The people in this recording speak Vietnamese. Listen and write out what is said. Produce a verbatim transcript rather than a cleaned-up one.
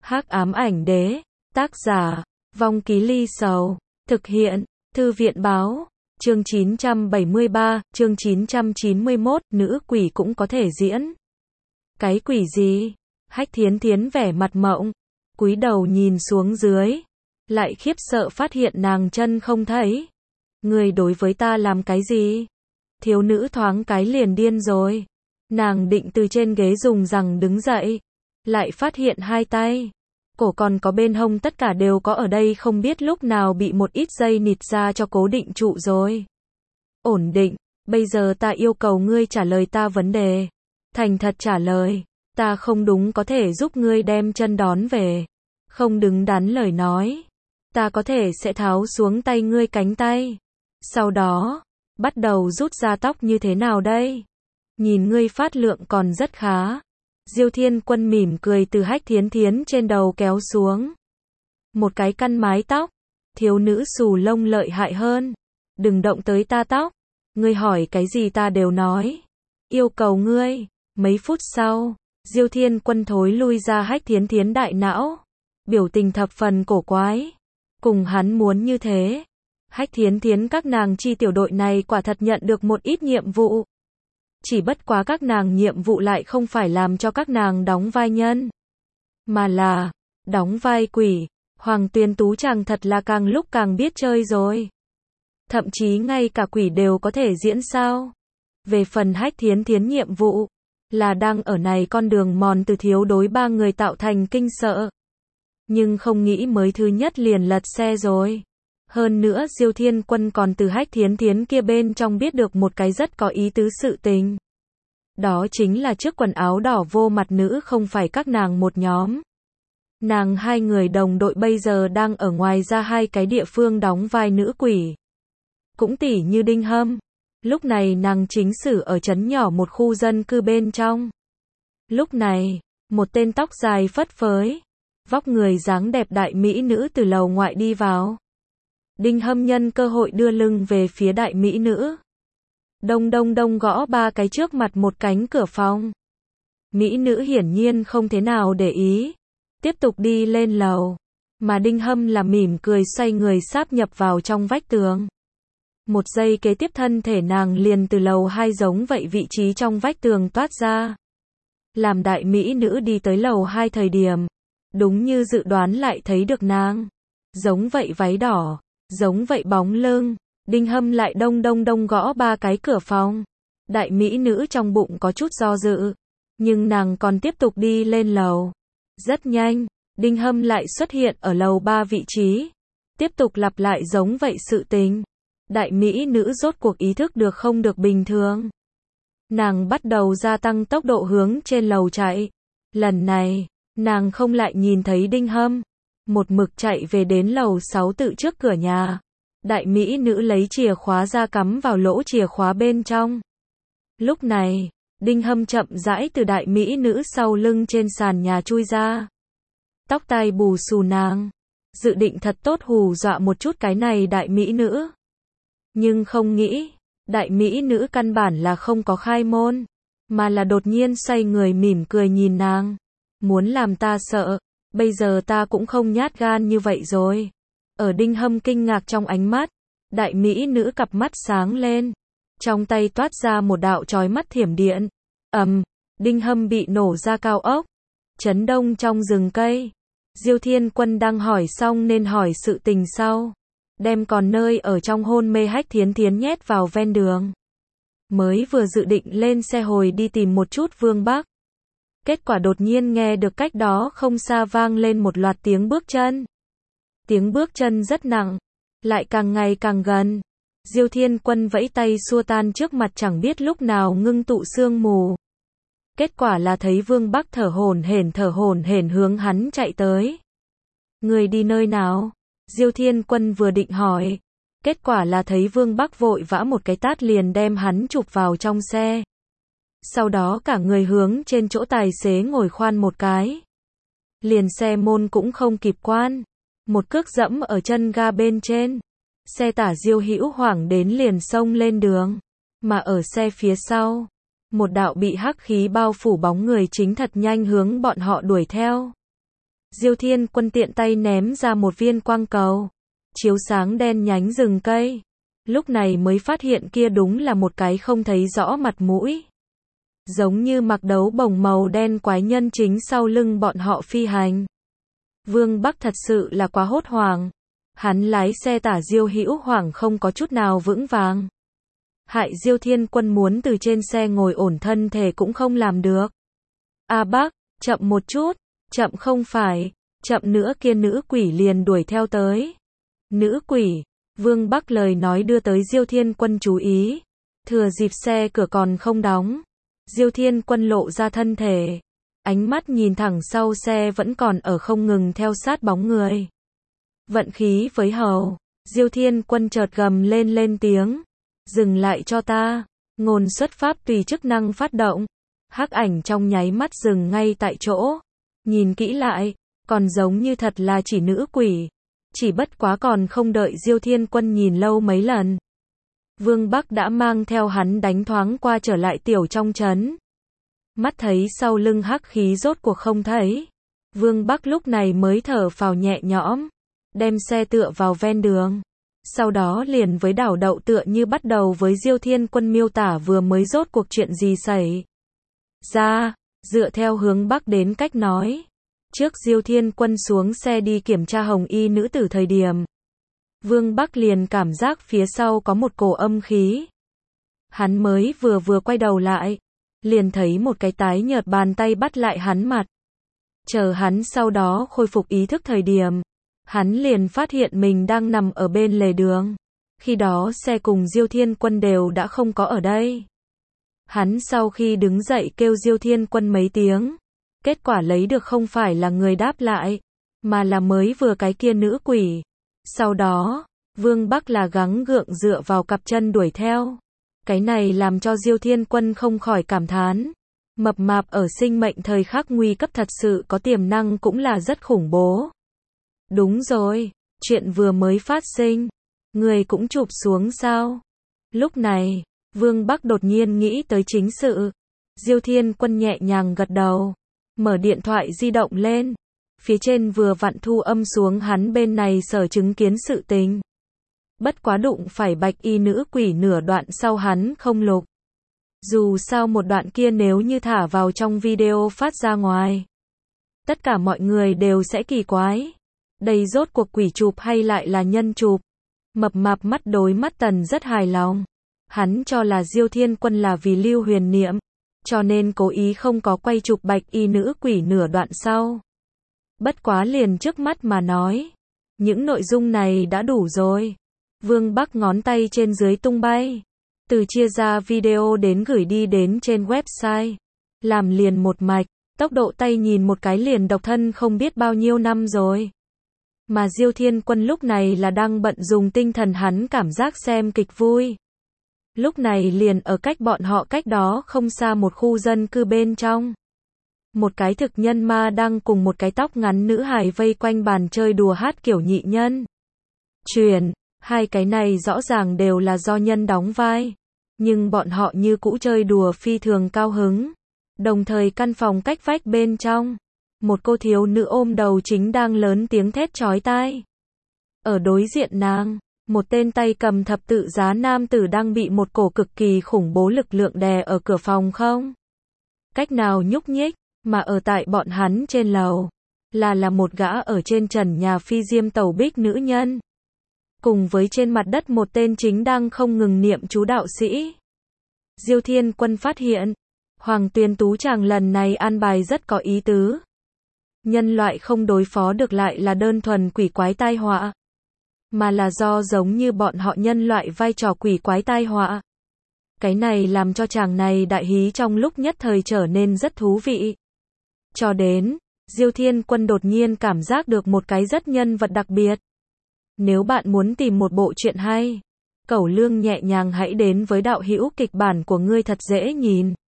Hắc ám ảnh đế, tác giả, Vong Ký Ly Sầu, thực hiện, Thư viện báo, chương chín trăm bảy mươi ba, chương chín trăm chín mươi mốt, nữ quỷ cũng có thể diễn. Cái quỷ gì? Hách Thiến Thiến vẻ mặt mộng, cúi đầu nhìn xuống dưới, lại khiếp sợ phát hiện nàng chân không thấy. Người đối với ta làm cái gì? Thiếu nữ thoáng cái liền điên rồi. Nàng định từ trên ghế dùng rằng đứng dậy, lại phát hiện hai tay, cổ còn có bên hông tất cả đều có ở đây không biết lúc nào bị một ít dây nịt ra cho cố định trụ rồi. Ổn định, bây giờ ta yêu cầu ngươi trả lời ta vấn đề. Thành thật trả lời, ta không đúng có thể giúp ngươi đem chân đón về. Không đứng đắn lời nói, ta có thể sẽ tháo xuống tay ngươi cánh tay. Sau đó, bắt đầu rút ra tóc như thế nào đây? Nhìn ngươi phát lượng còn rất khá. Diêu Thiên Quân mỉm cười từ Hách Thiến Thiến trên đầu kéo xuống. Một cái căn mái tóc. Thiếu nữ xù lông lợi hại hơn. Đừng động tới ta tóc. Ngươi hỏi cái gì ta đều nói. Yêu cầu ngươi. Mấy phút sau, Diêu Thiên Quân thối lui ra Hách Thiến Thiến đại não. Biểu tình thập phần cổ quái. Cùng hắn muốn như thế. Hách Thiến Thiến các nàng chi tiểu đội này quả thật nhận được một ít nhiệm vụ. Chỉ bất quá các nàng nhiệm vụ lại không phải làm cho các nàng đóng vai nhân, mà là đóng vai quỷ. Hoàng Tuyền Tú chàng thật là càng lúc càng biết chơi rồi. Thậm chí ngay cả quỷ đều có thể diễn sao. Về phần Hách Thiến Thiến nhiệm vụ, là đang ở này con đường mòn từ thiếu đối ba người tạo thành kinh sợ. Nhưng không nghĩ mới thứ nhất liền lật xe rồi. Hơn nữa Diêu Thiên Quân còn từ Hách Thiến Thiến kia bên trong biết được một cái rất có ý tứ sự tình. Đó chính là chiếc quần áo đỏ vô mặt nữ không phải các nàng một nhóm. Nàng hai người đồng đội bây giờ đang ở ngoài ra hai cái địa phương đóng vai nữ quỷ. Cũng tỉ như Đinh Hâm. Lúc này nàng chính xử ở trấn nhỏ một khu dân cư bên trong. Lúc này, một tên tóc dài phất phới, vóc người dáng đẹp đại mỹ nữ từ lầu ngoại đi vào. Đinh Hâm nhân cơ hội đưa lưng về phía đại mỹ nữ. Đông đông đông gõ ba cái trước mặt một cánh cửa phòng. Mỹ nữ hiển nhiên không thế nào để ý. Tiếp tục đi lên lầu. Mà Đinh Hâm là mỉm cười xoay người sáp nhập vào trong vách tường. Một giây kế tiếp thân thể nàng liền từ lầu hai giống vậy vị trí trong vách tường toát ra. Làm đại mỹ nữ đi tới lầu hai thời điểm. Đúng như dự đoán lại thấy được nàng. Giống vậy váy đỏ. Giống vậy bóng lưng. Đinh Hâm lại đông đông đông gõ ba cái cửa phòng. Đại mỹ nữ trong bụng có chút do dự. Nhưng nàng còn tiếp tục đi lên lầu. Rất nhanh, Đinh Hâm lại xuất hiện ở lầu ba vị trí. Tiếp tục lặp lại giống vậy sự tình. Đại mỹ nữ rốt cuộc ý thức được không được bình thường. Nàng bắt đầu gia tăng tốc độ hướng trên lầu chạy. Lần này, nàng không lại nhìn thấy Đinh Hâm. Một mực chạy về đến lầu sáu tự trước cửa nhà. Đại mỹ nữ lấy chìa khóa ra cắm vào lỗ chìa khóa bên trong. Lúc này, Đinh Hâm chậm rãi từ đại mỹ nữ sau lưng trên sàn nhà chui ra. Tóc tai bù xù nàng. Dự định thật tốt hù dọa một chút cái này đại mỹ nữ. Nhưng không nghĩ, đại mỹ nữ căn bản là không có khai môn. Mà là đột nhiên xoay người mỉm cười nhìn nàng. Muốn làm ta sợ. Bây giờ ta cũng không nhát gan như vậy rồi. Ở Đinh Hâm kinh ngạc trong ánh mắt, đại mỹ nữ cặp mắt sáng lên. Trong tay toát ra một đạo chói mắt thiểm điện. Ầm, Đinh Hâm bị nổ ra cao ốc. Chấn đông trong rừng cây. Diêu Thiên Quân đang hỏi xong nên hỏi sự tình sau. Đem còn nơi ở trong hôn mê Hách Thiến Thiến nhét vào ven đường. Mới vừa dự định lên xe hồi đi tìm một chút Vương Bắc. Kết quả đột nhiên nghe được cách đó không xa vang lên một loạt tiếng bước chân. Tiếng bước chân rất nặng, lại càng ngày càng gần. Diêu Thiên Quân vẫy tay xua tan trước mặt chẳng biết lúc nào ngưng tụ sương mù. Kết quả là thấy Vương Bắc thở hổn hển thở hổn hển hướng hắn chạy tới. Người đi nơi nào? Diêu Thiên Quân vừa định hỏi. Kết quả là thấy Vương Bắc vội vã một cái tát liền đem hắn chụp vào trong xe. Sau đó cả người hướng trên chỗ tài xế ngồi khoan một cái. Liền xe môn cũng không kịp quan. Một cước dẫm ở chân ga bên trên. Xe tả Diêu Hữu hoảng đến liền xông lên đường. Mà ở xe phía sau, một đạo bị hắc khí bao phủ bóng người chính thật nhanh hướng bọn họ đuổi theo. Diêu Thiên Quân tiện tay ném ra một viên quang cầu, chiếu sáng đen nhánh rừng cây. Lúc này mới phát hiện kia đúng là một cái không thấy rõ mặt mũi, giống như mặc đấu bồng màu đen quái nhân chính sau lưng bọn họ phi hành. Vương Bắc thật sự là quá hốt hoảng. Hắn lái xe tả Diêu Hữu Hoàng không có chút nào vững vàng. Hại Diêu Thiên Quân muốn từ trên xe ngồi ổn thân thể cũng không làm được. A bác, chậm một chút, chậm không phải, chậm nữa kia nữ quỷ liền đuổi theo tới. Nữ quỷ, Vương Bắc lời nói đưa tới Diêu Thiên Quân chú ý. Thừa dịp xe cửa còn không đóng, Diêu Thiên Quân lộ ra thân thể, ánh mắt nhìn thẳng sau xe vẫn còn ở không ngừng theo sát bóng người. Vận khí với hầu, Diêu Thiên Quân chợt gầm lên lên tiếng, dừng lại cho ta. Ngôn xuất pháp tùy chức năng phát động, hắc ảnh trong nháy mắt dừng ngay tại chỗ. Nhìn kỹ lại, còn giống như thật là chỉ nữ quỷ, chỉ bất quá còn không đợi Diêu Thiên Quân nhìn lâu mấy lần, Vương Bắc đã mang theo hắn đánh thoáng qua trở lại tiểu trong trấn. Mắt thấy sau lưng hắc khí rốt cuộc không thấy, Vương Bắc lúc này mới thở phào nhẹ nhõm, đem xe tựa vào ven đường. Sau đó liền với đảo đậu tựa như bắt đầu với Diêu Thiên Quân miêu tả vừa mới rốt cuộc chuyện gì xảy ra, dựa theo hướng Bắc đến cách nói. Trước Diêu Thiên Quân xuống xe đi kiểm tra hồng y nữ tử thời điểm, Vương Bắc liền cảm giác phía sau có một cổ âm khí. Hắn mới vừa vừa quay đầu lại, liền thấy một cái tái nhợt bàn tay bắt lại hắn mặt. Chờ hắn sau đó khôi phục ý thức thời điểm, hắn liền phát hiện mình đang nằm ở bên lề đường. Khi đó xe cùng Diêu Thiên Quân đều đã không có ở đây. Hắn sau khi đứng dậy kêu Diêu Thiên Quân mấy tiếng, kết quả lấy được không phải là người đáp lại, mà là mới vừa cái kia nữ quỷ. Sau đó, Vương Bắc là gắng gượng dựa vào cặp chân đuổi theo. Cái này làm cho Diêu Thiên Quân không khỏi cảm thán. Mập mạp ở sinh mệnh thời khắc nguy cấp thật sự có tiềm năng cũng là rất khủng bố. Đúng rồi, chuyện vừa mới phát sinh, người cũng chụp xuống sao? Lúc này, Vương Bắc đột nhiên nghĩ tới chính sự. Diêu Thiên Quân nhẹ nhàng gật đầu, mở điện thoại di động lên. Phía trên vừa vặn thu âm xuống hắn bên này sở chứng kiến sự tình. Bất quá đụng phải bạch y nữ quỷ nửa đoạn sau hắn không lục. Dù sao một đoạn kia nếu như thả vào trong video phát ra ngoài, tất cả mọi người đều sẽ kỳ quái. Đây rốt cuộc quỷ chụp hay lại là nhân chụp? Mập mạp mắt đối mắt Tần rất hài lòng. Hắn cho là Diêu Thiên Quân là vì lưu huyền niệm, cho nên cố ý không có quay chụp bạch y nữ quỷ nửa đoạn sau. Bất quá liền trước mắt mà nói, những nội dung này đã đủ rồi. Vương Bắc ngón tay trên dưới tung bay, từ chia ra video đến gửi đi đến trên website, làm liền một mạch, tốc độ tay nhìn một cái liền độc thân không biết bao nhiêu năm rồi. Mà Diêu Thiên Quân lúc này là đang bận dùng tinh thần hắn cảm giác xem kịch vui. Lúc này liền ở cách bọn họ cách đó không xa một khu dân cư bên trong. Một cái thực nhân ma đang cùng một cái tóc ngắn nữ hài vây quanh bàn chơi đùa hát kiểu nhị nhân. Truyền, hai cái này rõ ràng đều là do nhân đóng vai, nhưng bọn họ như cũ chơi đùa phi thường cao hứng. Đồng thời căn phòng cách vách bên trong, một cô thiếu nữ ôm đầu chính đang lớn tiếng thét chói tai. Ở đối diện nàng, một tên tay cầm thập tự giá nam tử đang bị một cổ cực kỳ khủng bố lực lượng đè ở cửa phòng không cách nào nhúc nhích, mà ở tại bọn hắn trên lầu, là là một gã ở trên trần nhà phi diêm tẩu bích nữ nhân. Cùng với trên mặt đất một tên chính đang không ngừng niệm chú đạo sĩ. Diêu Thiên Quân phát hiện, Hoàng Tuyền Tú chàng lần này an bài rất có ý tứ. Nhân loại không đối phó được lại là đơn thuần quỷ quái tai họa, mà là do giống như bọn họ nhân loại vai trò quỷ quái tai họa. Cái này làm cho chàng này đại hí trong lúc nhất thời trở nên rất thú vị. Cho đến, Diêu Thiên Quân đột nhiên cảm giác được một cái rất nhân vật đặc biệt. Nếu bạn muốn tìm một bộ truyện hay, cẩu lương nhẹ nhàng hãy đến với đạo hữu kịch bản của ngươi thật dễ nhìn.